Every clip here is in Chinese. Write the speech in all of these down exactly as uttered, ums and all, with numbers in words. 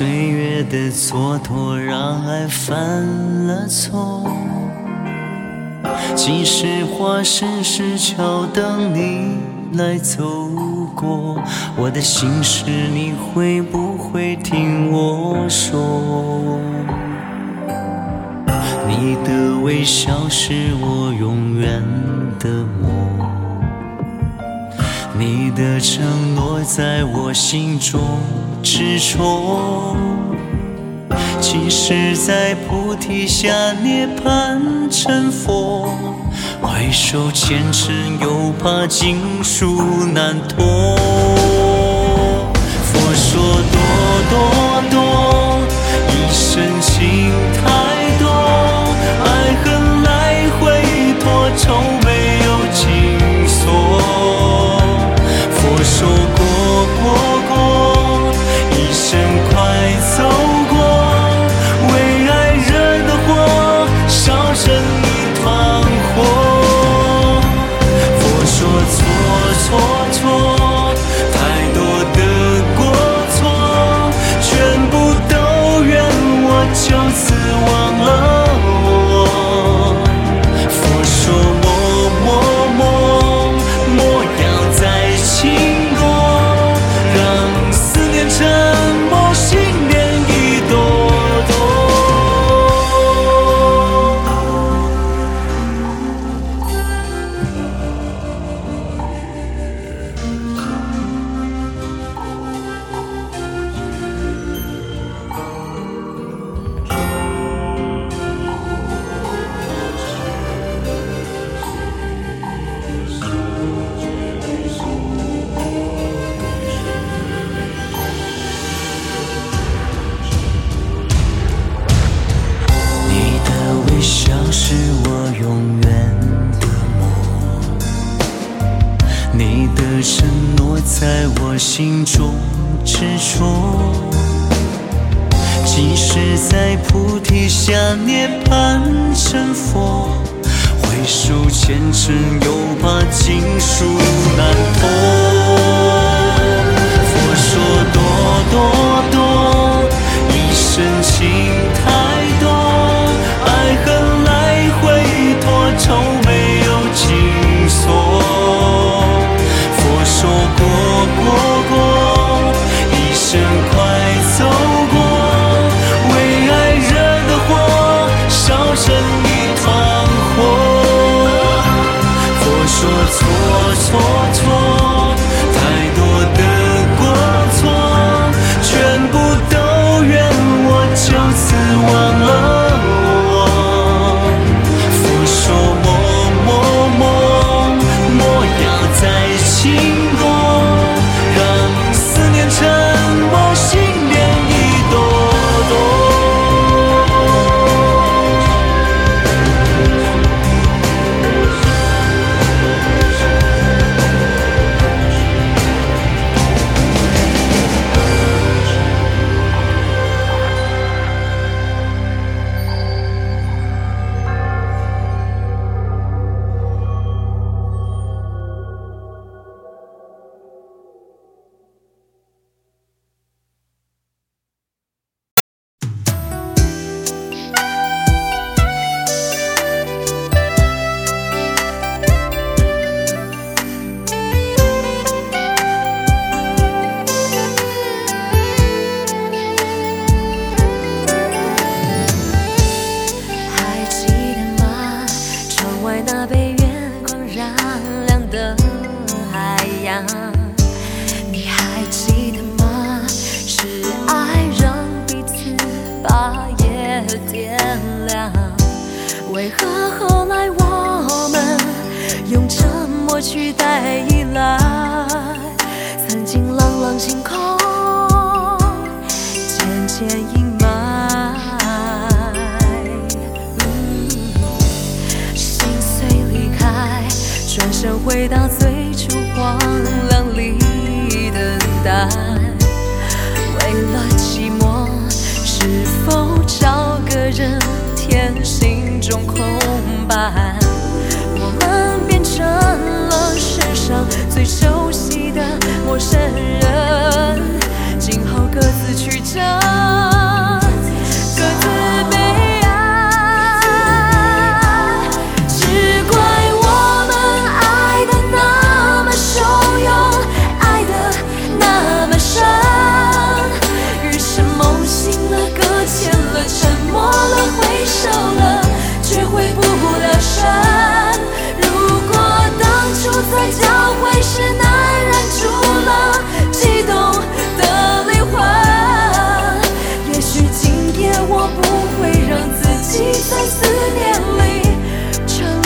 岁月的蹉跎，让爱犯了错。即使花深石桥等你来走过，我的心事你会不会听我说？你的微笑是我永远的梦，你的承诺在我心中执着。即使在菩提下涅槃成佛，回首前尘又怕经书难脱。佛说多多多，一生情太多，爱恨来回拖，愁没有尽所。佛说过过过，一生快走过，为爱惹的祸，烧成一团火。佛说错错错，太多的过错，全部都怨我，就此忘了我。佛说默默默，莫要再轻过，让思念沉默，心涟一朵朵。你的微笑是我永远的梦，你的承诺在我心中执着。即使在菩提下涅槃成佛，回首前尘又怕经书难脱。佛说多多多，一生情太多，爱恨来回拖，愁没有尽所。佛说过过过，一生快走过，为爱惹的祸，烧成一团火。佛说错错错，太多的过错，全部都怨我，就此忘了我。佛说默默默，莫要再轻过，让思念沉默，心涟一朵朵。 你还记得吗？是爱让彼此把夜点亮。为何后来我们用沉默取代依赖？曾经朗朗星空渐渐阴霾，嗯，心碎离开，转身回到最初荒凉里等待。为了寂寞，是否找个人填心中空白？我们变成了世上最熟悉的陌生人，今后各自去找。 我不会让自己在思念里沉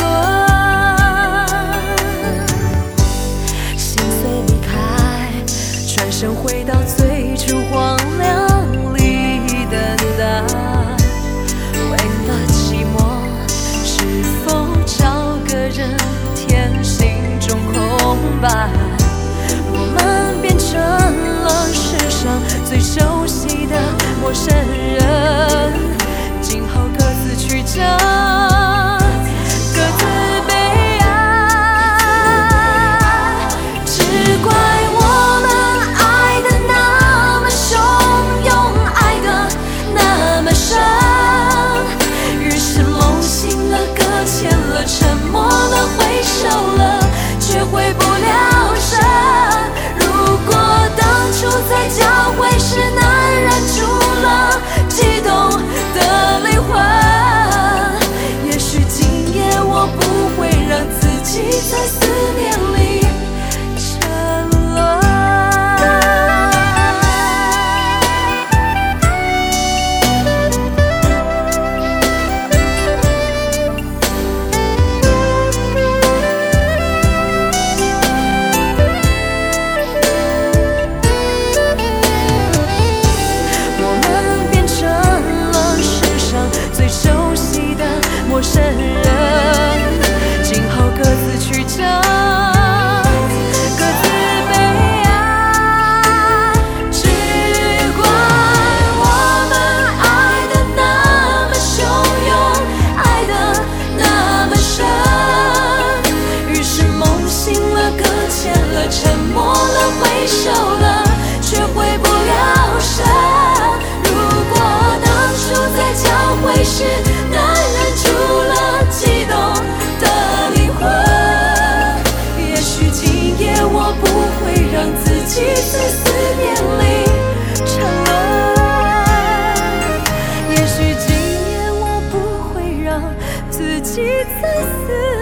沦。心碎离开，转身回到最初荒凉里等待。为了寂寞，是否找个人填心中空白？我们变成了世上最熟悉的陌生人，今后各自去找，各自悲哀。只怪我们爱的那么汹涌，爱的那么深，于是梦醒了，搁浅了，沉默了，挥手了，却回不了神。如果当初在交汇时难忍住了激动的灵魂，也许今夜我不会让自己在思念里沉沦。陌生人，今后各自去找，各自悲哀。只怪我们爱的那么汹涌，爱的那么深，于是梦醒了，搁浅了，沉默了，挥手了，却回不了神。如果当初在交汇时难忍住了激动的灵魂，也许今夜我不会让自己在思念里沉沦，也许今夜我不会让自己在思